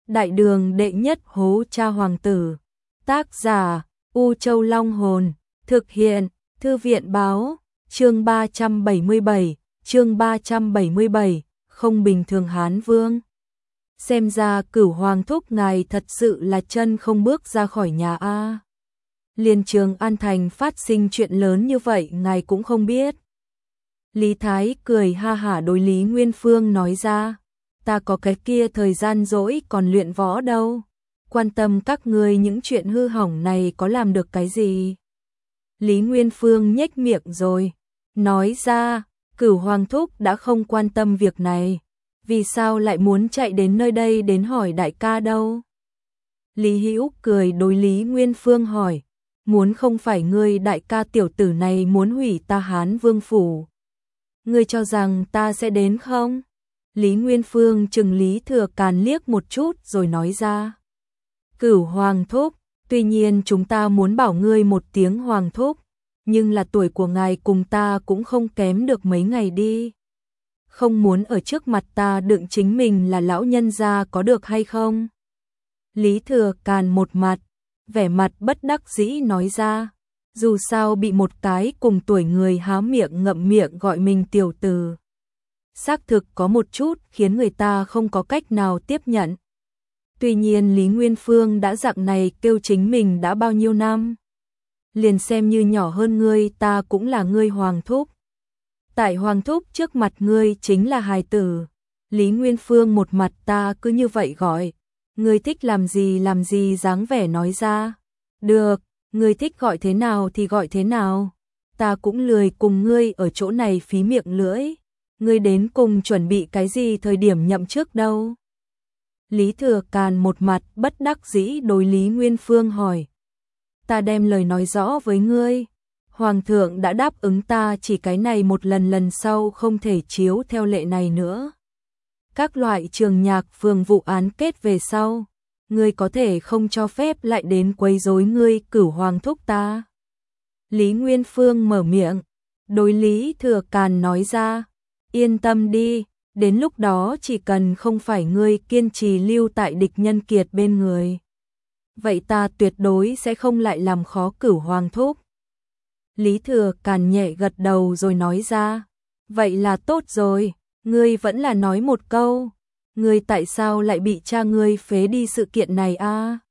Đại đường đệ nhất hố cha hoàng tử. Tác giả U Châu Long Hồn. Thực hiện Thư viện báo. Chương 377. Chương 377. Không bình thường Hán Vương. Xem ra Cửu Hoàng thúc ngài thật sự là chân không bước ra khỏi nhà a. Liên Trường An Thành phát sinh chuyện lớn như vậy ngài cũng không biết. Lý Thái cười ha hả đối Lý Nguyên Phương nói ra, ta có cái kia thời gian rỗi còn luyện võ đâu, quan tâm các ngươi những chuyện hư hỏng này có làm được cái gì. Lý Nguyên Phương nhếch miệng rồi, nói ra, Cửu Hoàng thúc đã không quan tâm việc này, vì sao lại muốn chạy đến nơi đây đến hỏi đại ca đâu. Lý Hữu cười đối Lý Nguyên Phương hỏi, muốn không phải ngươi đại ca tiểu tử này muốn hủy ta Hán Vương phủ, ngươi cho rằng ta sẽ đến không? Lý Nguyên Phương chừng Lý Thừa Càn liếc một chút rồi nói ra, Cửu Hoàng thúc, tuy nhiên chúng ta muốn bảo ngươi một tiếng Hoàng thúc, nhưng là tuổi của ngài cùng ta cũng không kém được mấy ngày đi. Không muốn ở trước mặt ta đựng chính mình là lão nhân gia có được hay không? Lý Thừa Càn một mặt, vẻ mặt bất đắc dĩ nói ra, dù sao bị một cái cùng tuổi người há miệng ngậm miệng gọi mình tiểu tử. Xác thực có một chút khiến người ta không có cách nào tiếp nhận. Tuy nhiên Lý Nguyên Phương đã dạng này kêu chính mình đã bao nhiêu năm. Liền xem như nhỏ hơn ngươi ta cũng là ngươi Hoàng thúc. Tại Hoàng thúc trước mặt ngươi chính là hài tử. Lý Nguyên Phương một mặt ta cứ như vậy gọi. Ngươi thích làm gì dáng vẻ nói ra. Được, ngươi thích gọi thế nào thì gọi thế nào. Ta cũng lười cùng ngươi ở chỗ này phí miệng lưỡi. Ngươi đến cùng chuẩn bị cái gì thời điểm nhậm chức đâu. Lý Thừa Càn một mặt bất đắc dĩ đối Lý Nguyên Phương hỏi. Ta đem lời nói rõ với ngươi. Hoàng thượng đã đáp ứng ta chỉ cái này một lần sau không thể chiếu theo lệ này nữa. Các loại trường nhạc phường vụ án kết về sau, ngươi có thể không cho phép lại đến quấy rối ngươi Cửu Hoàng thúc ta. Lý Nguyên Phương mở miệng, đối Lý Thừa Càn nói ra, yên tâm đi, đến lúc đó chỉ cần không phải ngươi kiên trì lưu tại địch nhân kiệt bên người. Vậy ta tuyệt đối sẽ không lại làm khó Cửu Hoàng thúc. Lý Thừa Càn nhẹ gật đầu rồi nói ra, vậy là tốt rồi, ngươi vẫn là nói một câu, ngươi tại sao lại bị cha ngươi phế đi sự kiện này a?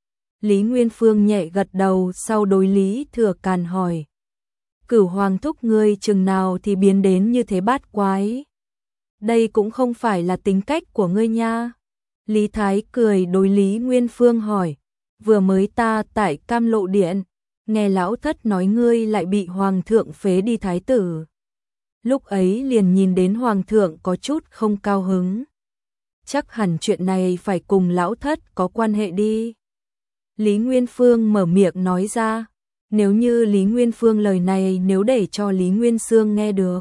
Lý Nguyên Phương nhẹ gật đầu sau đối Lý Thừa Càn hỏi, Cửu Hoàng thúc ngươi chừng nào thì biến đến như thế bát quái. Đây cũng không phải là tính cách của ngươi nha. Lý Thái cười đối Lý Nguyên Phương hỏi, vừa mới ta tại Cam Lộ Điện, nghe lão thất nói ngươi lại bị Hoàng thượng phế đi thái tử. Lúc ấy liền nhìn đến Hoàng thượng có chút không cao hứng. Chắc hẳn chuyện này phải cùng lão thất có quan hệ đi. Lý Nguyên Phương mở miệng nói ra, nếu như Lý Nguyên Phương lời này nếu để cho Lý Nguyên Xương nghe được.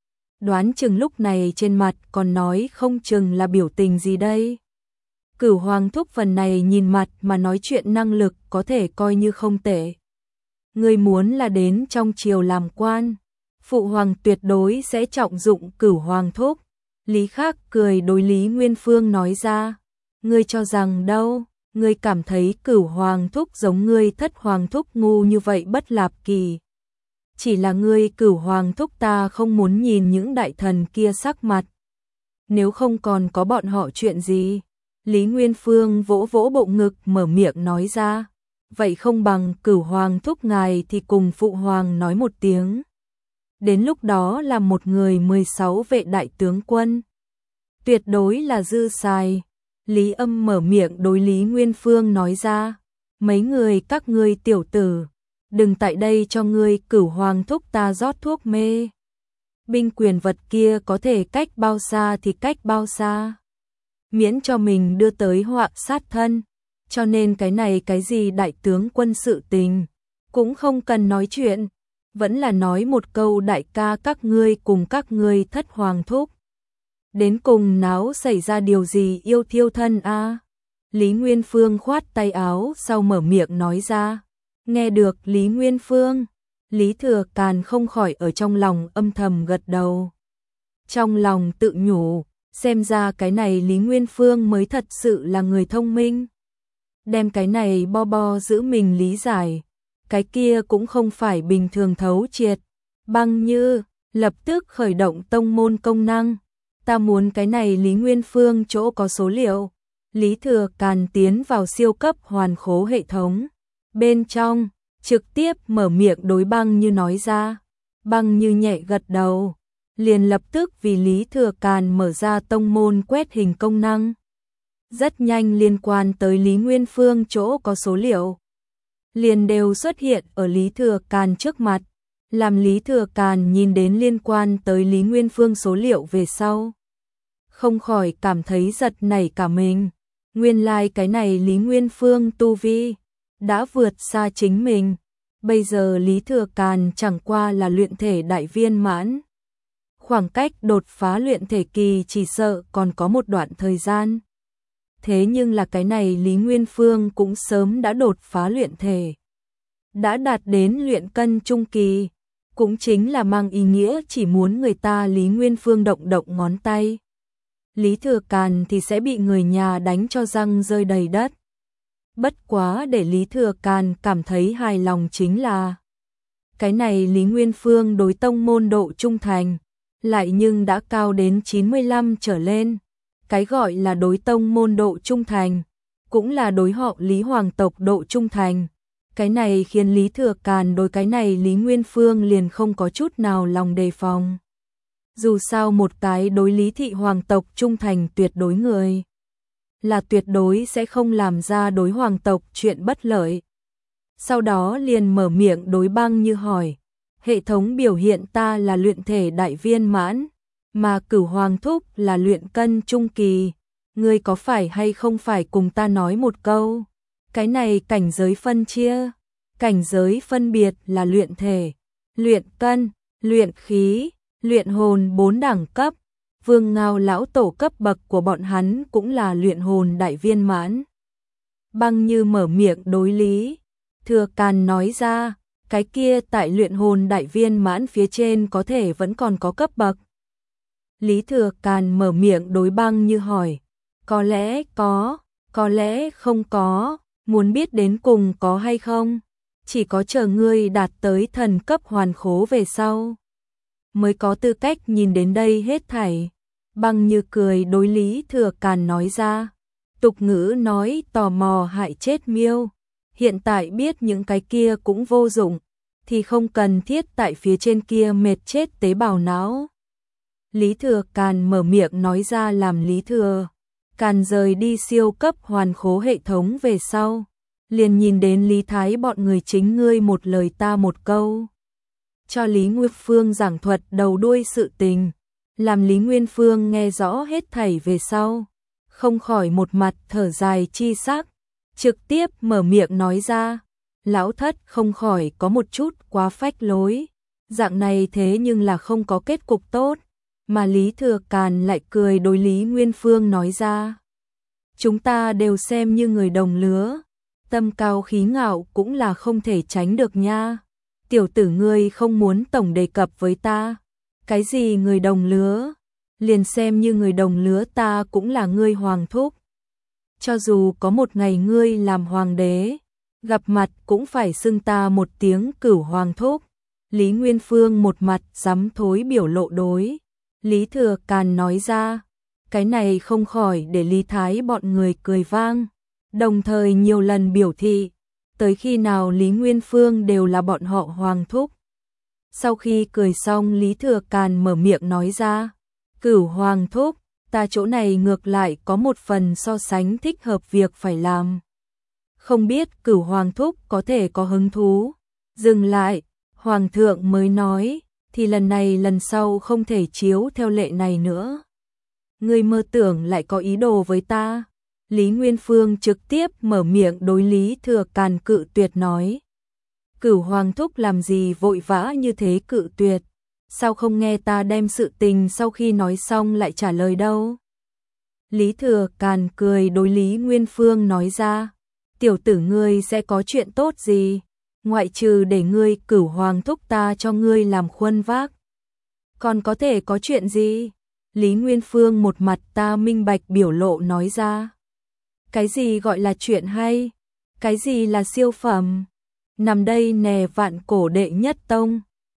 Đoán chừng lúc này trên mặt còn nói không chừng là biểu tình gì đây. Cửu Hoàng thúc phần này nhìn mặt mà nói chuyện năng lực có thể coi như không tệ. Người muốn là đến trong triều làm quan, Phụ Hoàng tuyệt đối sẽ trọng dụng Cửu Hoàng thúc. Lý Khắc cười đối Lý Nguyên Phương nói ra, ngươi cho rằng đâu, ngươi cảm thấy Cửu Hoàng thúc giống ngươi Thất Hoàng thúc ngu như vậy bất lạp kỳ. Chỉ là ngươi Cửu Hoàng thúc ta không muốn nhìn những đại thần kia sắc mặt. Nếu không còn có bọn họ chuyện gì? Lý Nguyên Phương vỗ vỗ bộ ngực mở miệng nói ra, vậy không bằng Cửu Hoàng thúc ngài thì cùng Phụ Hoàng nói một tiếng. Đến lúc đó là một người 16 vệ đại tướng quân. Tuyệt đối là dư xài. Lý Âm mở miệng đối Lý Nguyên Phương nói ra, mấy người các ngươi tiểu tử, đừng tại đây cho ngươi Cửu Hoàng thúc ta rót thuốc mê. Binh quyền vật kia có thể cách bao xa thì cách bao xa. Miễn cho mình đưa tới họa sát thân. Cho nên cái này cái gì đại tướng quân sự tình, cũng không cần nói chuyện. Vẫn là nói một câu đại ca các ngươi cùng các ngươi Thất Hoàng thúc. Đến cùng náo xảy ra điều gì yêu thiêu thân a? Lý Nguyên Phương khoát tay áo sau mở miệng nói ra. Nghe được Lý Nguyên Phương, Lý Thừa Càn không khỏi ở trong lòng âm thầm gật đầu. Trong lòng tự nhủ, Xem ra cái này Lý Nguyên Phương mới thật sự là người thông minh. Đem cái này bo giữ mình lý giải, cái kia cũng không phải bình thường thấu triệt. Băng Như lập tức khởi động tông môn công năng. Ta muốn cái này Lý Nguyên Phương chỗ có số liệu. Lý Thừa Càn tiến vào siêu cấp hoàn khố hệ thống. Bên trong, trực tiếp mở miệng đối Băng Như nói ra. Băng Như nhẹ gật đầu, liền lập tức vì Lý Thừa Càn mở ra tông môn quét hình công năng. Rất nhanh liên quan tới Lý Nguyên Phương chỗ có số liệu, liền đều xuất hiện ở Lý Thừa Càn trước mặt, làm Lý Thừa Càn nhìn đến liên quan tới Lý Nguyên Phương số liệu về sau. Không khỏi cảm thấy giật nảy cả mình, nguyên lai cái này Lý Nguyên Phương tu vi đã vượt xa chính mình, bây giờ Lý Thừa Càn chẳng qua là luyện thể đại viên mãn. Khoảng cách đột phá luyện thể kỳ chỉ sợ còn có một đoạn thời gian. Thế nhưng là cái này Lý Nguyên Phương cũng sớm đã đột phá luyện thể, đã đạt đến luyện cân trung kỳ, cũng chính là mang ý nghĩa chỉ muốn người ta Lý Nguyên Phương động động ngón tay, Lý Thừa Càn thì sẽ bị người nhà đánh cho răng rơi đầy đất. Bất quá để Lý Thừa Càn cảm thấy hài lòng chính là cái này Lý Nguyên Phương đối tông môn độ trung thành lại nhưng đã cao đến 95 trở lên. Cái gọi là đối tông môn độ trung thành, cũng là đối họ Lý hoàng tộc độ trung thành. Cái này khiến Lý Thừa Càn đối cái này Lý Nguyên Phương liền không có chút nào lòng đề phòng. Dù sao một cái đối Lý thị hoàng tộc trung thành tuyệt đối người, là tuyệt đối sẽ không làm ra đối hoàng tộc chuyện bất lợi. Sau đó liền mở miệng đối Băng Như hỏi, hệ thống biểu hiện ta là luyện thể đại viên mãn, mà Cửu Hoàng thúc là luyện cân trung kỳ, ngươi có phải hay không phải cùng ta nói một câu? Cái này cảnh giới phân chia, cảnh giới phân biệt là luyện thể, luyện cân, luyện khí, luyện hồn 4 đẳng cấp. Vương Ngao lão tổ cấp bậc của bọn hắn cũng là luyện hồn đại viên mãn. Băng Như mở miệng đối Lý Thừa Càn nói ra, cái kia tại luyện hồn đại viên mãn phía trên có thể vẫn còn có cấp bậc. Lý Thừa Càn mở miệng đối Băng Như hỏi, có lẽ có lẽ không có, muốn biết đến cùng có hay không, chỉ có chờ ngươi đạt tới thần cấp hoàn khố về sau mới có tư cách nhìn đến đây hết thảy. Băng Như cười đối Lý Thừa Càn nói ra, tục ngữ nói tò mò hại chết miêu, hiện tại biết những cái kia cũng vô dụng, thì không cần thiết tại phía trên kia mệt chết tế bào não. Lý Thừa Càn mở miệng nói ra làm Lý Thừa Càn rời đi siêu cấp hoàn khố hệ thống về sau, liền nhìn đến Lý Thái bọn người chính ngươi một lời ta một câu. Cho Lý Nguyên Phương giảng thuật đầu đuôi sự tình, làm Lý Nguyên Phương nghe rõ hết thảy về sau, không khỏi một mặt thở dài chi sắc, trực tiếp mở miệng nói ra, lão thất không khỏi có một chút quá phách lối, dạng này thế nhưng là không có kết cục tốt, mà Lý Thừa Càn lại cười đối Lý Nguyên Phương nói ra, chúng ta đều xem như người đồng lứa, tâm cao khí ngạo cũng là không thể tránh được nha. Tiểu tử ngươi không muốn tổng đề cập với ta, cái gì người đồng lứa, liền xem như người đồng lứa ta cũng là ngươi hoàng thúc. Cho dù có một ngày ngươi làm hoàng đế, gặp mặt cũng phải xưng ta một tiếng Cửu Hoàng thúc. Lý Nguyên Phương một mặt dám thối biểu lộ đối Lý Thừa Càn nói ra, cái này không khỏi để Lý Thái bọn người cười vang, đồng thời nhiều lần biểu thị, tới khi nào Lý Nguyên Phương đều là bọn họ hoàng thúc. Sau khi cười xong Lý Thừa Càn mở miệng nói ra, Cửu Hoàng thúc, ta chỗ này ngược lại có một phần so sánh thích hợp việc phải làm. Không biết Cửu Hoàng thúc có thể có hứng thú. Dừng lại, Hoàng thượng mới nói, thì lần này lần sau không thể chiếu theo lệ này nữa. Ngươi mơ tưởng lại có ý đồ với ta. Lý Nguyên Phương trực tiếp mở miệng đối Lý Thừa Càn cự tuyệt nói. Cửu Hoàng thúc làm gì vội vã như thế cự tuyệt, sao không nghe ta đem sự tình sau khi nói xong lại trả lời đâu. Lý Thừa Càn cười đối Lý Nguyên Phương nói ra, tiểu tử ngươi sẽ có chuyện tốt gì, ngoại trừ để ngươi Cửu Hoàng thúc ta cho ngươi làm khuôn vác. Còn có thể có chuyện gì? Lý Nguyên Phương một mặt ta minh bạch biểu lộ nói ra. Cái gì gọi là chuyện hay? Cái gì là siêu phẩm? Nằm đây nè vạn cổ đệ nhất tông.